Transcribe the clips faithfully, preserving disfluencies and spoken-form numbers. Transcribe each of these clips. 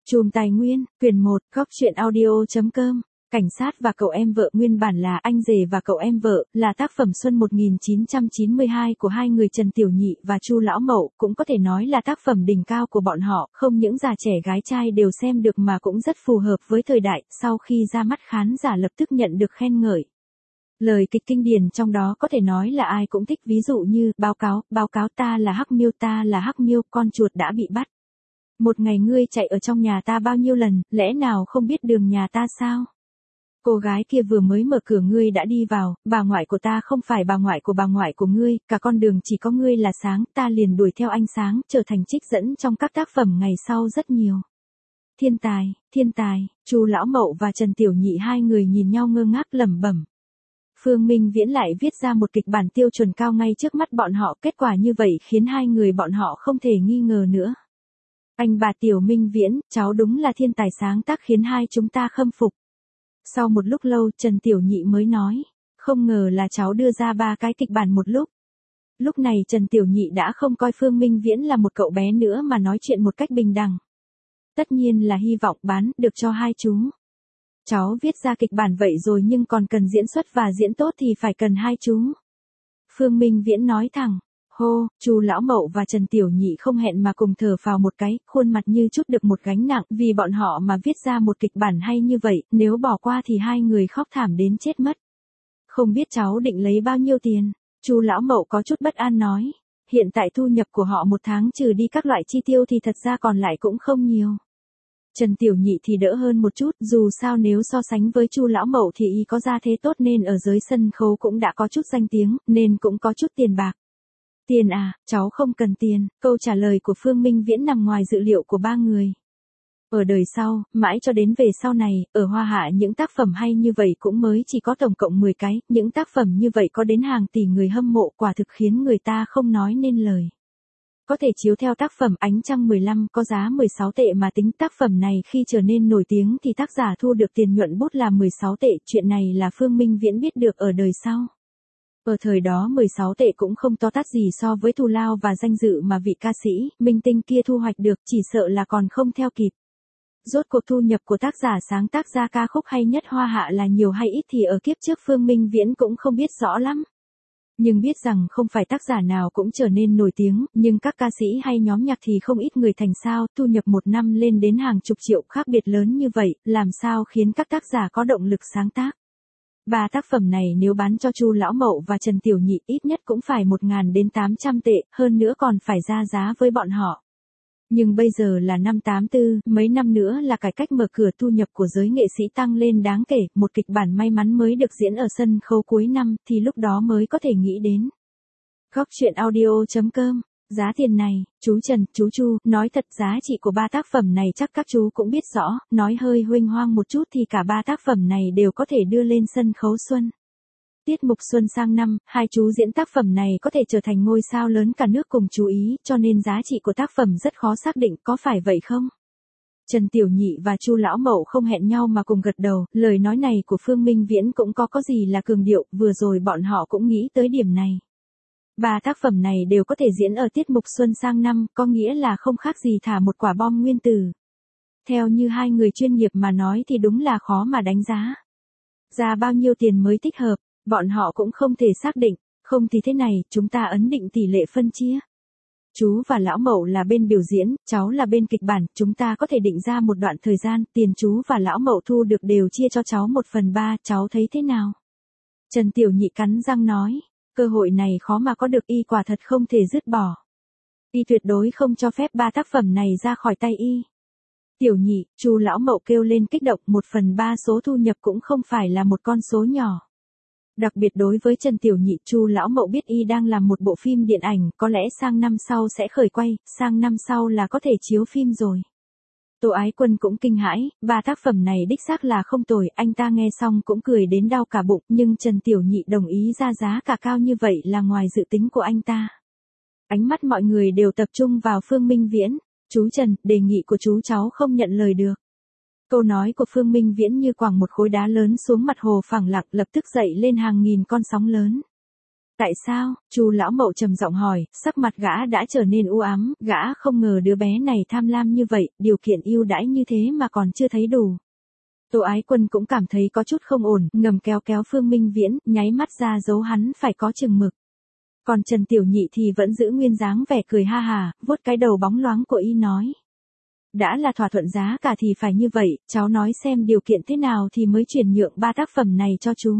Chùm Tài Nguyên, quyển một, góc truyện audio.com. Cảnh sát và cậu em vợ nguyên bản là Anh Rể và Cậu Em Vợ, là tác phẩm xuân một nghìn chín trăm chín mươi hai của hai người Trần Tiểu Nhị và Chu Lão Mậu, cũng có thể nói là tác phẩm đỉnh cao của bọn họ, không những già trẻ gái trai đều xem được mà cũng rất phù hợp với thời đại, sau khi ra mắt khán giả lập tức nhận được khen ngợi. Lời kịch kinh điển trong đó có thể nói là ai cũng thích, ví dụ như, báo cáo, báo cáo ta là Hắc Miêu ta là Hắc Miêu, con chuột đã bị bắt. Một ngày ngươi chạy ở trong nhà ta bao nhiêu lần, lẽ nào không biết đường nhà ta sao? Cô gái kia vừa mới mở cửa ngươi đã đi vào, bà ngoại của ta không phải bà ngoại của bà ngoại của ngươi, cả con đường chỉ có ngươi là sáng, ta liền đuổi theo ánh sáng, trở thành trích dẫn trong các tác phẩm ngày sau rất nhiều. Thiên tài, thiên tài, Chu Lão Mậu và Trần Tiểu Nhị hai người nhìn nhau ngơ ngác lẩm bẩm. Phương Minh Viễn lại viết ra một kịch bản tiêu chuẩn cao ngay trước mắt bọn họ, kết quả như vậy khiến hai người bọn họ không thể nghi ngờ nữa. Anh bà Tiểu Minh Viễn, cháu đúng là thiên tài sáng tác khiến hai chúng ta khâm phục. Sau một lúc lâu Trần Tiểu Nhị mới nói, không ngờ là cháu đưa ra ba cái kịch bản một lúc. Lúc này Trần Tiểu Nhị đã không coi Phương Minh Viễn là một cậu bé nữa mà nói chuyện một cách bình đẳng. Tất nhiên là hy vọng bán được cho hai chú. Cháu viết ra kịch bản vậy rồi nhưng còn cần diễn xuất và diễn tốt thì phải cần hai chú. Phương Minh Viễn nói thẳng. Hô, Chu Lão Mậu và Trần Tiểu Nhị không hẹn mà cùng thở phào một cái, khuôn mặt như chút được một gánh nặng, vì bọn họ mà viết ra một kịch bản hay như vậy, nếu bỏ qua thì hai người khóc thảm đến chết mất. Không biết cháu định lấy bao nhiêu tiền? Chu Lão Mậu có chút bất an nói. Hiện tại thu nhập của họ một tháng trừ đi các loại chi tiêu thì thật ra còn lại cũng không nhiều. Trần Tiểu Nhị thì đỡ hơn một chút, dù sao nếu so sánh với Chu Lão Mậu thì y có gia thế tốt nên ở giới sân khấu cũng đã có chút danh tiếng, nên cũng có chút tiền bạc. Tiền à, cháu không cần tiền, câu trả lời của Phương Minh Viễn nằm ngoài dự liệu của ba người. Ở đời sau, mãi cho đến về sau này, ở Hoa Hạ những tác phẩm hay như vậy cũng mới chỉ có tổng cộng mười cái, những tác phẩm như vậy có đến hàng tỷ người hâm mộ, quả thực khiến người ta không nói nên lời. Có thể chiếu theo tác phẩm Ánh Trăng mười lăm có giá mười sáu tệ mà tính tác phẩm này khi trở nên nổi tiếng thì tác giả thu được tiền nhuận bút là mười sáu tệ, chuyện này là Phương Minh Viễn biết được ở đời sau. Ở thời đó mười sáu tệ cũng không to tát gì so với thù lao và danh dự mà vị ca sĩ, minh tinh kia thu hoạch được, chỉ sợ là còn không theo kịp. Rốt cuộc thu nhập của tác giả sáng tác ra ca khúc hay nhất Hoa Hạ là nhiều hay ít thì ở kiếp trước Phương Minh Viễn cũng không biết rõ lắm. Nhưng biết rằng không phải tác giả nào cũng trở nên nổi tiếng, nhưng các ca sĩ hay nhóm nhạc thì không ít người thành sao, thu nhập một năm lên đến hàng chục triệu, khác biệt lớn như vậy, làm sao khiến các tác giả có động lực sáng tác. Ba tác phẩm này nếu bán cho Chu Lão Mậu và Trần Tiểu Nhị ít nhất cũng phải một nghìn đến tám trăm tệ, hơn nữa còn phải ra giá với bọn họ. Nhưng bây giờ là năm tám tư, mấy năm nữa là cải cách mở cửa, thu nhập của giới nghệ sĩ tăng lên đáng kể, một kịch bản may mắn mới được diễn ở sân khấu cuối năm, thì lúc đó mới có thể nghĩ đến. Góc truyện audio.com. Giá tiền này, chú Trần, chú Chu, nói thật giá trị của ba tác phẩm này chắc các chú cũng biết rõ, nói hơi huênh hoang một chút thì cả ba tác phẩm này đều có thể đưa lên sân khấu xuân. Tiết mục xuân sang năm, hai chú diễn tác phẩm này có thể trở thành ngôi sao lớn cả nước cùng chú ý, cho nên giá trị của tác phẩm rất khó xác định, có phải vậy không? Trần Tiểu Nhị và Chu Lão Mậu không hẹn nhau mà cùng gật đầu, lời nói này của Phương Minh Viễn cũng có có gì là cường điệu, vừa rồi bọn họ cũng nghĩ tới điểm này. Ba tác phẩm này đều có thể diễn ở tiết mục xuân sang năm, có nghĩa là không khác gì thả một quả bom nguyên tử. Theo như hai người chuyên nghiệp mà nói thì đúng là khó mà đánh giá. Ra bao nhiêu tiền mới thích hợp, bọn họ cũng không thể xác định, không thì thế này, chúng ta ấn định tỷ lệ phân chia. Chú và Lão Mậu là bên biểu diễn, cháu là bên kịch bản, chúng ta có thể định ra một đoạn thời gian, tiền chú và Lão Mậu thu được đều chia cho cháu một phần ba, cháu thấy thế nào? Trần Tiểu Nhị cắn răng nói. Cơ hội này khó mà có được, y quả thật không thể dứt bỏ. Y tuyệt đối không cho phép ba tác phẩm này ra khỏi tay y. Tiểu Nhị, Chu Lão Mậu kêu lên kích động, một phần ba số thu nhập cũng không phải là một con số nhỏ. Đặc biệt đối với Trần Tiểu Nhị, Chu Lão Mậu biết y đang làm một bộ phim điện ảnh, có lẽ sang năm sau sẽ khởi quay, sang năm sau là có thể chiếu phim rồi. Tô Ái Quân cũng kinh hãi, ba tác phẩm này đích xác là không tồi, anh ta nghe xong cũng cười đến đau cả bụng, nhưng Trần Tiểu Nhị đồng ý ra giá cả cao như vậy là ngoài dự tính của anh ta. Ánh mắt mọi người đều tập trung vào Phương Minh Viễn. Chú Trần, đề nghị của chú cháu không nhận lời được. Câu nói của Phương Minh Viễn như quẳng một khối đá lớn xuống mặt hồ phẳng lặng, lập tức dậy lên hàng nghìn con sóng lớn. Tại sao? Chu lão mậu trầm giọng hỏi, sắc mặt gã đã trở nên u ám, gã không ngờ đứa bé này tham lam như vậy, điều kiện ưu đãi như thế mà còn chưa thấy đủ. Tô Ái Quân cũng cảm thấy có chút không ổn, ngầm kéo kéo Phương Minh Viễn, nháy mắt ra dấu hắn phải có chừng mực. Còn Trần Tiểu Nhị thì vẫn giữ nguyên dáng vẻ cười ha hà, vuốt cái đầu bóng loáng của y nói. Đã là thỏa thuận giá cả thì phải như vậy, cháu nói xem điều kiện thế nào thì mới chuyển nhượng ba tác phẩm này cho chú.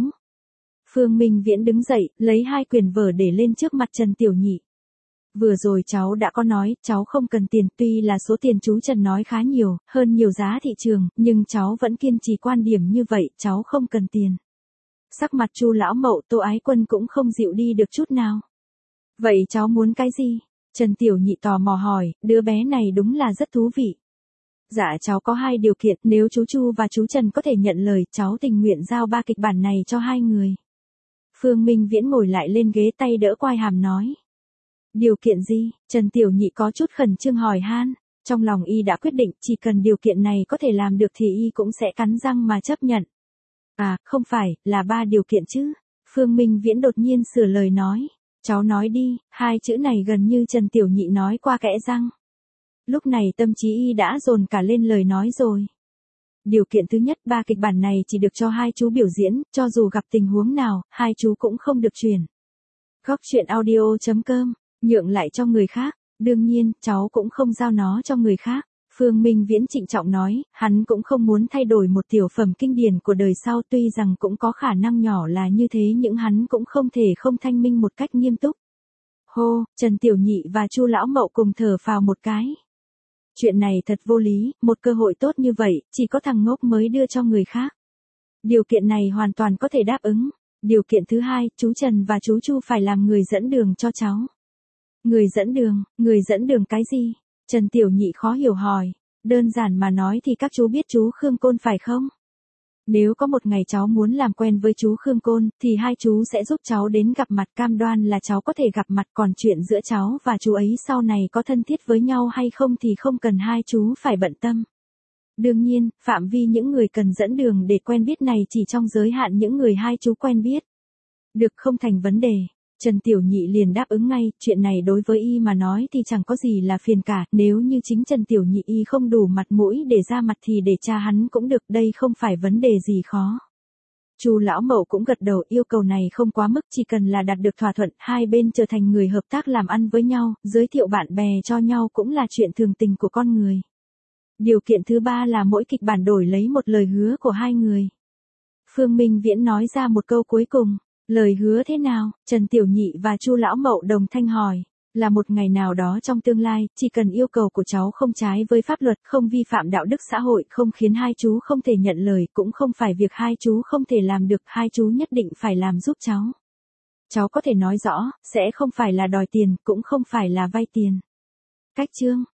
Phương Minh Viễn đứng dậy, lấy hai quyển vở để lên trước mặt Trần Tiểu Nhị. Vừa rồi cháu đã có nói, cháu không cần tiền, tuy là số tiền chú Trần nói khá nhiều, hơn nhiều giá thị trường, nhưng cháu vẫn kiên trì quan điểm như vậy, cháu không cần tiền. Sắc mặt Chu lão mậu, Tô Ái Quân cũng không dịu đi được chút nào. Vậy cháu muốn cái gì? Trần Tiểu Nhị tò mò hỏi, đứa bé này đúng là rất thú vị. Dạ cháu có hai điều kiện, nếu chú Chu và chú Trần có thể nhận lời, cháu tình nguyện giao ba kịch bản này cho hai người. Phương Minh Viễn ngồi lại lên ghế, tay đỡ quai hàm nói. Điều kiện gì? Trần Tiểu Nhị có chút khẩn trương hỏi han. Trong lòng y đã quyết định, chỉ cần điều kiện này có thể làm được thì y cũng sẽ cắn răng mà chấp nhận. À, không phải, là ba điều kiện chứ. Phương Minh Viễn đột nhiên sửa lời nói. Cháu nói đi, hai chữ này gần như Trần Tiểu Nhị nói qua kẽ răng. Lúc này tâm trí y đã dồn cả lên lời nói rồi. Điều kiện thứ nhất, ba kịch bản này chỉ được cho hai chú biểu diễn, cho dù gặp tình huống nào, hai chú cũng không được truyền. Góc truyện audio chấm com, nhượng lại cho người khác, đương nhiên, cháu cũng không giao nó cho người khác. Phương Minh Viễn trịnh trọng nói, hắn cũng không muốn thay đổi một tiểu phẩm kinh điển của đời sau, tuy rằng cũng có khả năng nhỏ là như thế nhưng hắn cũng không thể không thanh minh một cách nghiêm túc. Hô, Trần Tiểu Nhị và Chu lão mậu cùng thở phào một cái. Chuyện này thật vô lý, một cơ hội tốt như vậy, chỉ có thằng ngốc mới đưa cho người khác. Điều kiện này hoàn toàn có thể đáp ứng. Điều kiện thứ hai, chú Trần và chú Chu phải làm người dẫn đường cho cháu. Người dẫn đường, người dẫn đường cái gì? Trần Tiểu Nhị khó hiểu hỏi. Đơn giản mà nói thì các chú biết chú Khương Côn phải không? Nếu có một ngày cháu muốn làm quen với chú Khương Côn, thì hai chú sẽ giúp cháu đến gặp mặt, cam đoan là cháu có thể gặp mặt, còn chuyện giữa cháu và chú ấy sau này có thân thiết với nhau hay không thì không cần hai chú phải bận tâm. Đương nhiên, phạm vi những người cần dẫn đường để quen biết này chỉ trong giới hạn những người hai chú quen biết. Được, không thành vấn đề. Trần Tiểu Nhị liền đáp ứng ngay, chuyện này đối với y mà nói thì chẳng có gì là phiền cả, nếu như chính Trần Tiểu Nhị y không đủ mặt mũi để ra mặt thì để cha hắn cũng được, đây không phải vấn đề gì khó. Chu lão mậu cũng gật đầu, yêu cầu này không quá mức, chỉ cần là đạt được thỏa thuận, hai bên trở thành người hợp tác làm ăn với nhau, giới thiệu bạn bè cho nhau cũng là chuyện thường tình của con người. Điều kiện thứ ba là mỗi kịch bản đổi lấy một lời hứa của hai người. Phương Minh Viễn nói ra một câu cuối cùng. Lời hứa thế nào? Trần Tiểu Nhị và Chu lão mậu đồng thanh hỏi. Là một ngày nào đó trong tương lai, chỉ cần yêu cầu của cháu không trái với pháp luật, không vi phạm đạo đức xã hội, không khiến hai chú không thể nhận lời, cũng không phải việc hai chú không thể làm được, hai chú nhất định phải làm giúp cháu. Cháu có thể nói rõ, sẽ không phải là đòi tiền, cũng không phải là vay tiền. Cách chương